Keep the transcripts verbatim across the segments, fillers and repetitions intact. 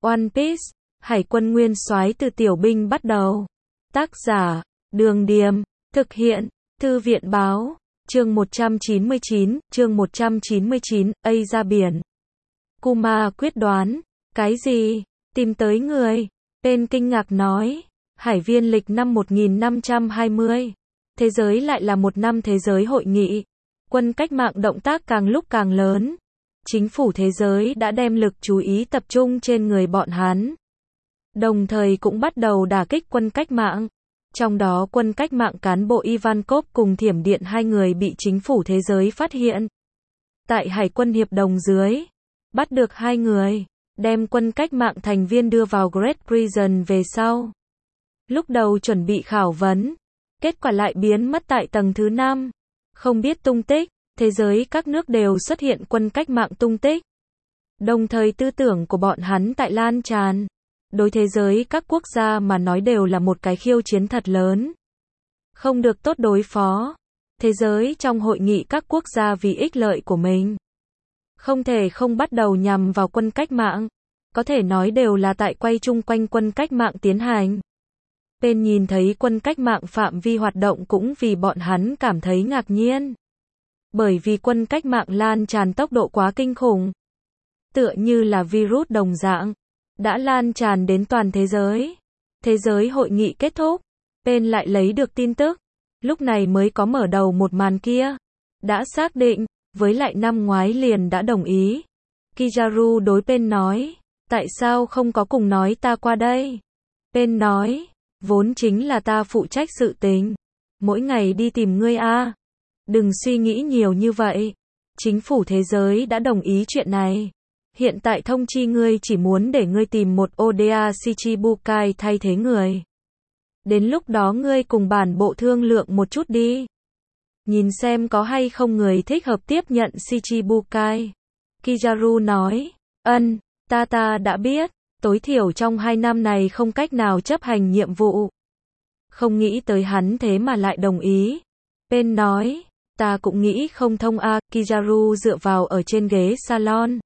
One Piece, Hải quân nguyên soái từ tiểu binh bắt đầu. Tác giả, Đường Điềm, thực hiện, Thư viện báo, chương một trăm chín mươi chín, chương một trăm chín mươi chín, A ra biển. Kuma quyết đoán, cái gì? Tìm tới người. Tên kinh ngạc nói, Hải viên lịch năm một nghìn năm trăm hai mươi. Thế giới lại là một năm thế giới hội nghị. Quân cách mạng động tác càng lúc càng lớn. Chính phủ thế giới đã đem lực chú ý tập trung trên người bọn hắn. Đồng thời cũng bắt đầu đả kích quân cách mạng. Trong đó quân cách mạng cán bộ Ivankov cùng Thiểm Điện hai người bị chính phủ thế giới phát hiện. Tại Hải quân hiệp đồng dưới, bắt được hai người, đem quân cách mạng thành viên đưa vào Great Prison về sau. Lúc đầu chuẩn bị khảo vấn, kết quả lại biến mất tại tầng thứ năm. Không biết tung tích, thế giới các nước đều xuất hiện quân cách mạng tung tích. Đồng thời tư tưởng của bọn hắn tại lan tràn. Đối thế giới các quốc gia mà nói đều là một cái khiêu chiến thật lớn. Không được tốt đối phó. Thế giới trong hội nghị các quốc gia vì ích lợi của mình. Không thể không bắt đầu nhằm vào quân cách mạng. Có thể nói đều là tại quay chung quanh quân cách mạng tiến hành. Bên nhìn thấy quân cách mạng phạm vi hoạt động cũng vì bọn hắn cảm thấy ngạc nhiên. Bởi vì quân cách mạng lan tràn tốc độ quá kinh khủng. Tựa như là virus đồng dạng. Đã lan tràn đến toàn thế giới. Thế giới hội nghị kết thúc. Bên lại lấy được tin tức. Lúc này mới có mở đầu một màn kia. Đã xác định, với lại năm ngoái liền đã đồng ý. Kizaru đối Bên nói. Tại sao không có cùng nói ta qua đây? Bên nói. Vốn chính là ta phụ trách sự tình. Mỗi ngày đi tìm ngươi a. Đừng suy nghĩ nhiều như vậy. Chính phủ thế giới đã đồng ý chuyện này. Hiện tại thông chi ngươi chỉ muốn để ngươi tìm một Oda Shichibukai thay thế người. Đến lúc đó ngươi cùng bản bộ thương lượng một chút đi. Nhìn xem có hay không người thích hợp tiếp nhận Shichibukai. Kizaru nói, ân, ta ta đã biết, tối thiểu trong hai năm này không cách nào chấp hành nhiệm vụ. Không nghĩ tới hắn thế mà lại đồng ý. Bên nói, ta cũng nghĩ không thông a. Kizaru dựa vào ở trên ghế salon.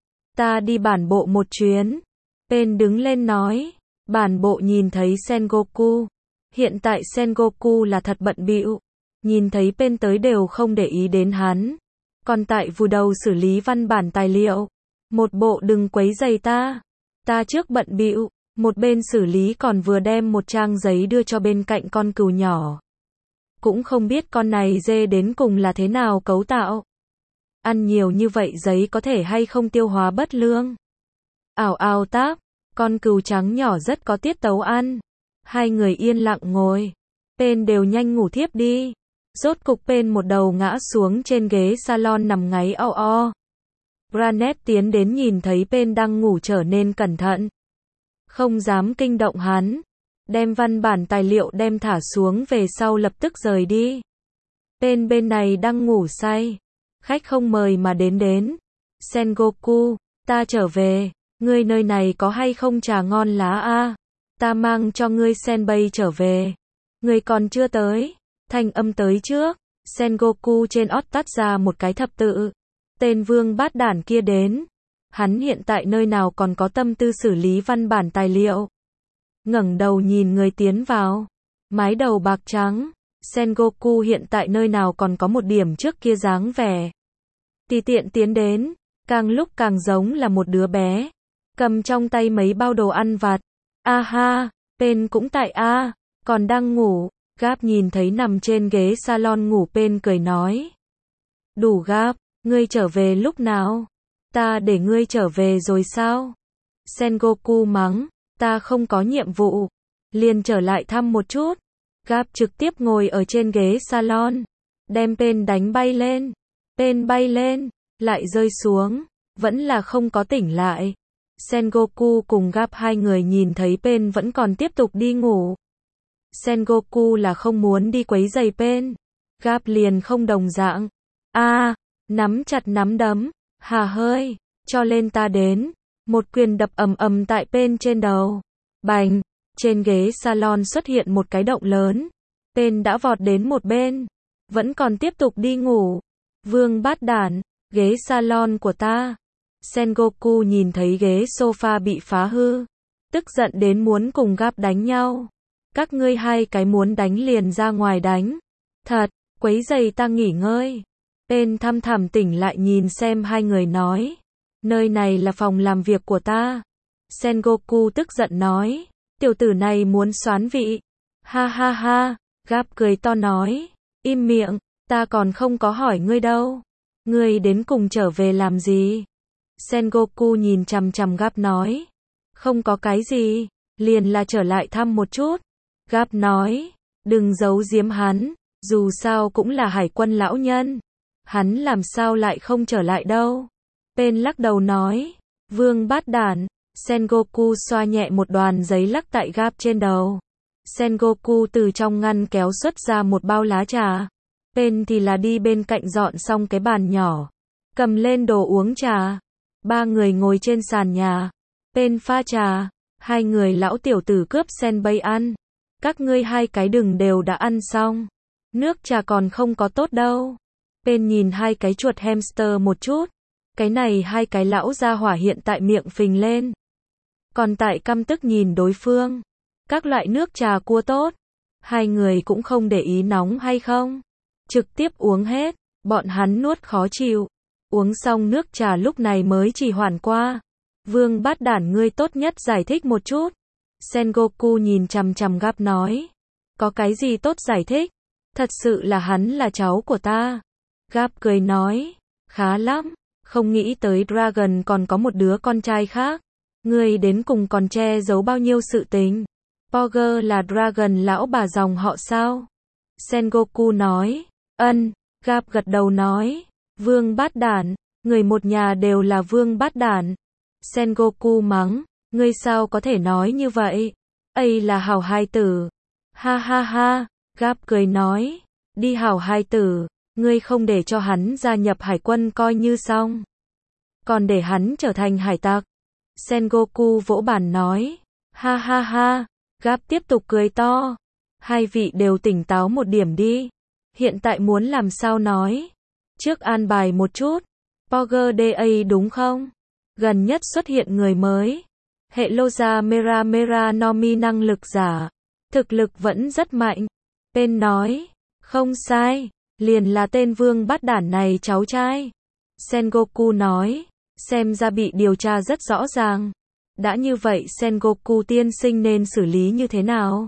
Ta đi bản bộ một chuyến. Bên đứng lên nói. Bản bộ nhìn thấy Sengoku. Hiện tại Sengoku là thật bận bịu. Nhìn thấy Bên tới đều không để ý đến hắn. Còn tại vùi đầu xử lý văn bản tài liệu. Một bộ đừng quấy rầy ta. Ta trước bận bịu. Một bên xử lý còn vừa đem một trang giấy đưa cho bên cạnh con cừu nhỏ. Cũng không biết con này dê đến cùng là thế nào cấu tạo. Ăn nhiều như vậy giấy có thể hay không tiêu hóa bất lương. Ảo ảo táp, con cừu trắng nhỏ rất có tiết tấu ăn. Hai người yên lặng ngồi. Bên đều nhanh ngủ thiếp đi. Rốt cục Bên một đầu ngã xuống trên ghế salon nằm ngáy o o. Granet tiến đến nhìn thấy Bên đang ngủ trở nên cẩn thận. Không dám kinh động hắn. Đem văn bản tài liệu đem thả xuống về sau lập tức rời đi. Bên bên này đang ngủ say. Khách không mời mà đến đến. Sengoku, ta trở về, ngươi nơi này có hay không trà ngon lá a? Ta mang cho ngươi senbei trở về. Ngươi còn chưa tới, thanh âm tới trước. Sengoku trên ót tắt ra một cái thập tự. Tên vương bát đản kia đến. Hắn hiện tại nơi nào còn có tâm tư xử lý văn bản tài liệu. Ngẩng đầu nhìn người tiến vào. Mái đầu bạc trắng. Sengoku hiện tại nơi nào còn có một điểm trước kia dáng vẻ. Tùy tiện tiến đến, càng lúc càng giống là một đứa bé. Cầm trong tay mấy bao đồ ăn vặt. A ha, Bên cũng tại a, còn đang ngủ. Gáp nhìn thấy nằm trên ghế salon ngủ Bên cười nói. Đủ Gáp, ngươi trở về lúc nào? Ta để ngươi trở về rồi sao? Sengoku mắng, ta không có nhiệm vụ. Liền trở lại thăm một chút. Gáp trực tiếp ngồi ở trên ghế salon. Đem Bên đánh bay lên. Bên bay lên, lại rơi xuống. Vẫn là không có tỉnh lại. Sengoku cùng Gáp hai người nhìn thấy Bên vẫn còn tiếp tục đi ngủ. Sengoku là không muốn đi quấy rầy Bên. Gáp liền không đồng dạng. A, nắm chặt nắm đấm. Hà hơi, cho lên ta đến. Một quyền đập ầm ầm tại Bên trên đầu. Bành, trên ghế salon xuất hiện một cái động lớn. Bên đã vọt đến một bên. Vẫn còn tiếp tục đi ngủ. Vương bát đản, ghế salon của ta. Sengoku nhìn thấy ghế sofa bị phá hư, tức giận đến muốn cùng Gap đánh nhau. Các ngươi hai cái muốn đánh liền ra ngoài đánh. Thật, quấy giày ta nghỉ ngơi. Pen thăm thẳm tỉnh lại nhìn xem hai người nói. Nơi này là phòng làm việc của ta. Sengoku tức giận nói. Tiểu tử này muốn soán vị. Ha ha ha, Gap cười to nói. Im miệng, ta còn không có hỏi ngươi đâu. Ngươi đến cùng trở về làm gì? Sengoku nhìn chằm chằm Gap nói. Không có cái gì, liền là trở lại thăm một chút. Gap nói, đừng giấu giếm hắn, dù sao cũng là hải quân lão nhân. Hắn làm sao lại không trở lại đâu. Pen lắc đầu nói, vương bát đản. Sengoku xoa nhẹ một đoàn giấy lắc tại Gap trên đầu. Sengoku từ trong ngăn kéo xuất ra một bao lá trà. Pen thì là đi bên cạnh dọn xong cái bàn nhỏ, cầm lên đồ uống trà. Ba người ngồi trên sàn nhà. Pen pha trà, hai người lão tiểu tử cướp senbei ăn. Các ngươi hai cái đừng đều đã ăn xong. Nước trà còn không có tốt đâu. Pen nhìn hai cái chuột hamster một chút. Cái này hai cái lão gia hỏa hiện tại miệng phình lên. Còn tại căm tức nhìn đối phương. Các loại nước trà cua tốt. Hai người cũng không để ý nóng hay không. Trực tiếp uống hết. Bọn hắn nuốt khó chịu. Uống xong nước trà lúc này mới trì hoãn qua. Vương bát đản ngươi tốt nhất giải thích một chút. Sengoku nhìn chằm chằm Gap nói. Có cái gì tốt giải thích? Thật sự là hắn là cháu của ta. Gap cười nói. Khá lắm. Không nghĩ tới Dragon còn có một đứa con trai khác. Ngươi đến cùng còn che giấu bao nhiêu sự tình. Poger là Dragon lão bà dòng họ sao? Sengoku nói. Ân. Gap gật đầu nói. Vương bát đản. Người một nhà đều là vương bát đản. Sengoku mắng. Ngươi sao có thể nói như vậy? Ấy là hảo hai tử. Ha ha ha. Gap cười nói. Đi hảo hai tử. Ngươi không để cho hắn gia nhập hải quân coi như xong. Còn để hắn trở thành hải tặc. Sengoku vỗ bàn nói. Ha ha ha. Gap tiếp tục cười to. Hai vị đều tỉnh táo một điểm đi. Hiện tại muốn làm sao nói. Trước an bài một chút. Poger đa đúng không? Gần nhất xuất hiện người mới. Hệ Loza Mera Mera Nomi năng lực giả. Thực lực vẫn rất mạnh. Pen nói. Không sai. Liền là tên vương bát đản này cháu trai. Sengoku nói. Xem ra bị điều tra rất rõ ràng. Đã như vậy Sengoku tiên sinh nên xử lý như thế nào?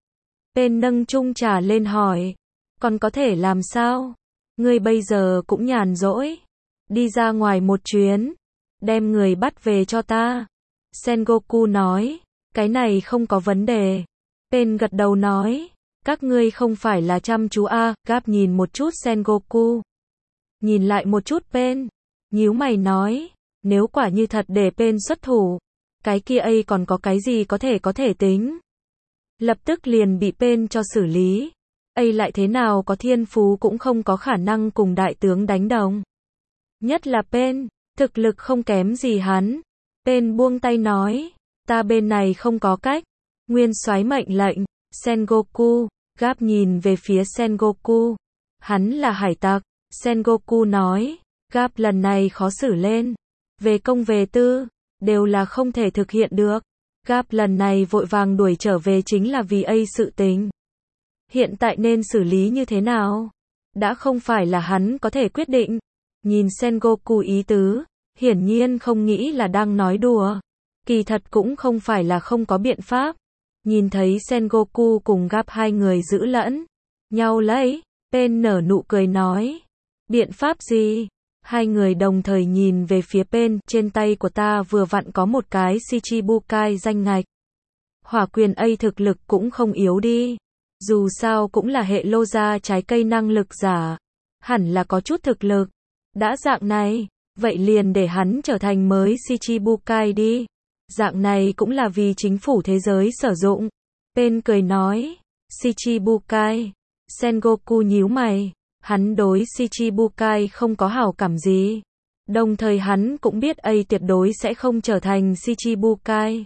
Pen nâng chung trà lên hỏi. Còn có thể làm sao? Ngươi bây giờ cũng nhàn rỗi. Đi ra ngoài một chuyến. Đem người bắt về cho ta. Sengoku nói. Cái này không có vấn đề. Pen gật đầu nói. Các ngươi không phải là chăm chú a. Gap nhìn một chút Sengoku. Nhìn lại một chút Pen. Nhíu mày nói. Nếu quả như thật để Pen xuất thủ. Cái kia ấy còn có cái gì có thể có thể tính. Lập tức liền bị Pen cho xử lý. Ấy lại thế nào có thiên phú cũng không có khả năng cùng đại tướng đánh đồng. Nhất là Pen. Thực lực không kém gì hắn. Pen buông tay nói. Ta bên này không có cách. Nguyên soái mệnh lệnh. Sengoku. Gap nhìn về phía Sengoku. Hắn là hải tặc. Sengoku nói. Gap lần này khó xử lên. Về công về tư. Đều là không thể thực hiện được. Gap lần này vội vàng đuổi trở về chính là vì ấy sự tình. Hiện tại nên xử lý như thế nào? Đã không phải là hắn có thể quyết định. Nhìn Sengoku ý tứ. Hiển nhiên không nghĩ là đang nói đùa. Kỳ thật cũng không phải là không có biện pháp. Nhìn thấy Sengoku cùng Gap hai người giữ lẫn nhau lấy. Pen nở nụ cười nói. Biện pháp gì? Hai người đồng thời nhìn về phía Pen. Trên tay của ta vừa vặn có một cái Shichibukai danh ngạch. Hỏa quyền A thực lực cũng không yếu đi. Dù sao cũng là hệ lô gia trái cây năng lực giả. Hẳn là có chút thực lực. Đã dạng này. Vậy liền để hắn trở thành mới Shichibukai đi. Dạng này cũng là vì chính phủ thế giới sử dụng. Pen cười nói. Shichibukai. Sengoku nhíu mày. Hắn đối Shichibukai không có hảo cảm gì. Đồng thời hắn cũng biết A tuyệt đối sẽ không trở thành Shichibukai.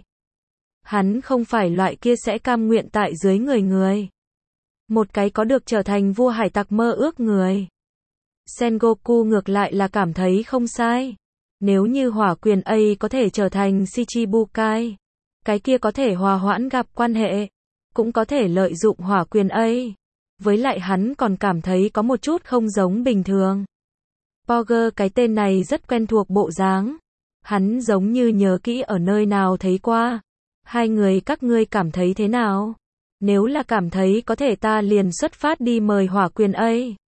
Hắn không phải loại kia sẽ cam nguyện tại dưới người người. Một cái có được trở thành vua hải tặc mơ ước người. Sengoku ngược lại là cảm thấy không sai. Nếu như hỏa quyền A có thể trở thành Shichibukai, cái kia có thể hòa hoãn gặp quan hệ, cũng có thể lợi dụng hỏa quyền A. Với lại hắn còn cảm thấy có một chút không giống bình thường. Poger cái tên này rất quen thuộc bộ dáng. Hắn giống như nhớ kỹ ở nơi nào thấy qua. Hai người các ngươi cảm thấy thế nào? Nếu là cảm thấy có thể ta liền xuất phát đi mời hỏa quyền A.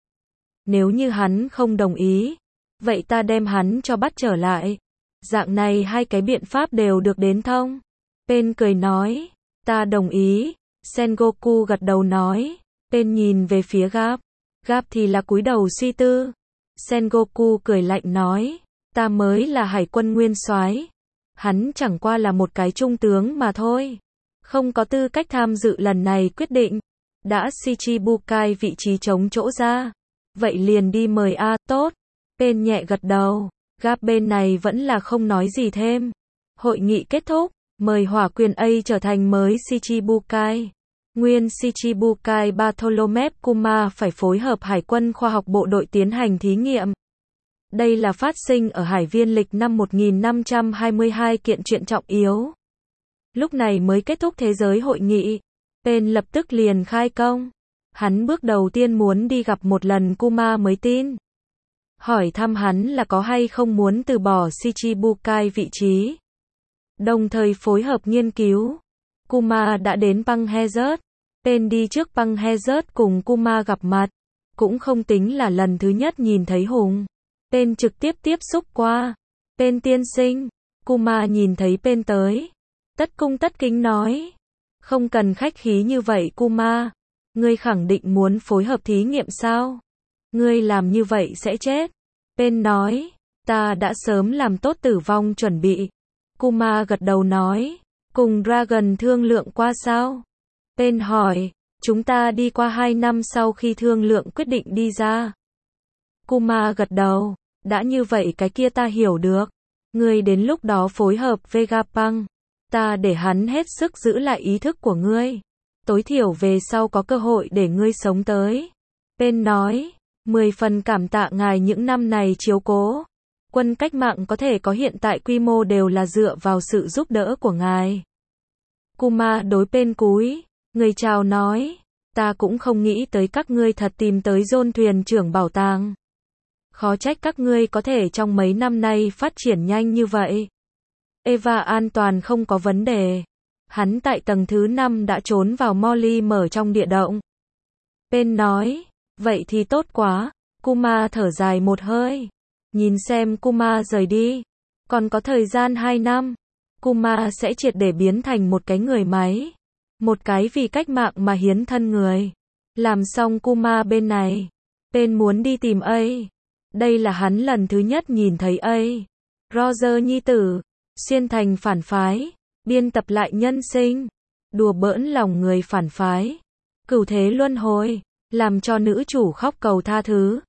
Nếu như hắn không đồng ý, vậy ta đem hắn cho bắt trở lại. Dạng này hai cái biện pháp đều được đến thông. Pen cười nói, ta đồng ý. Sengoku gật đầu nói. Pen nhìn về phía Gap. Gap thì là cúi đầu suy tư. Sengoku cười lạnh nói, ta mới là hải quân nguyên soái. Hắn chẳng qua là một cái trung tướng mà thôi. Không có tư cách tham dự lần này quyết định. Đã Shichibukai vị trí trống chỗ ra. Vậy liền đi mời A, tốt. Pen nhẹ gật đầu. Gap bên này vẫn là không nói gì thêm. Hội nghị kết thúc. Mời hỏa quyền A trở thành mới Shichibukai. Nguyên Shichibukai Bartholomew Kuma phải phối hợp Hải quân khoa học bộ đội tiến hành thí nghiệm. Đây là phát sinh ở Hải viên lịch năm một nghìn năm trăm hai mươi hai kiện chuyện trọng yếu. Lúc này mới kết thúc thế giới hội nghị. Pen lập tức liền khai công. Hắn bước đầu tiên muốn đi gặp một lần Kuma mới tin. Hỏi thăm hắn là có hay không muốn từ bỏ Shichibukai vị trí. Đồng thời phối hợp nghiên cứu. Kuma đã đến băng Hazard. Pen đi trước băng Hazard cùng Kuma gặp mặt. Cũng không tính là lần thứ nhất nhìn thấy Hùng. Pen trực tiếp tiếp xúc qua. Pen tiên sinh. Kuma nhìn thấy Pen tới. Tất cung tất kính nói. Không cần khách khí như vậy Kuma. Ngươi khẳng định muốn phối hợp thí nghiệm sao? Ngươi làm như vậy sẽ chết. Pen nói. Ta đã sớm làm tốt tử vong chuẩn bị. Kuma gật đầu nói. Cùng Dragon thương lượng qua sao? Pen hỏi. Chúng ta đi qua hai năm sau khi thương lượng quyết định đi ra. Kuma gật đầu. Đã như vậy cái kia ta hiểu được. Ngươi đến lúc đó phối hợp Vegapunk. Ta để hắn hết sức giữ lại ý thức của ngươi. Tối thiểu về sau có cơ hội để ngươi sống tới. Pen nói. Mười phần cảm tạ ngài những năm này chiếu cố. Quân cách mạng có thể có hiện tại quy mô đều là dựa vào sự giúp đỡ của ngài. Kuma đối Pen cúi. Người chào nói. Ta cũng không nghĩ tới các ngươi thật tìm tới John thuyền trưởng bảo tàng. Khó trách các ngươi có thể trong mấy năm nay phát triển nhanh như vậy. Eva an toàn không có vấn đề. Hắn tại tầng thứ năm đã trốn vào Molly mở trong địa động. Pen nói. Vậy thì tốt quá. Kuma thở dài một hơi. Nhìn xem Kuma rời đi. Còn có thời gian hai năm. Kuma sẽ triệt để biến thành một cái người máy. Một cái vì cách mạng mà hiến thân người. Làm xong Kuma bên này. Pen muốn đi tìm A. Đây là hắn lần thứ nhất nhìn thấy A. Roger nhi tử. Xuyên thành phản phái. Biên tập lại nhân sinh. Đùa bỡn lòng người phản phái. Cửu thế luân hồi. Làm cho nữ chủ khóc cầu tha thứ.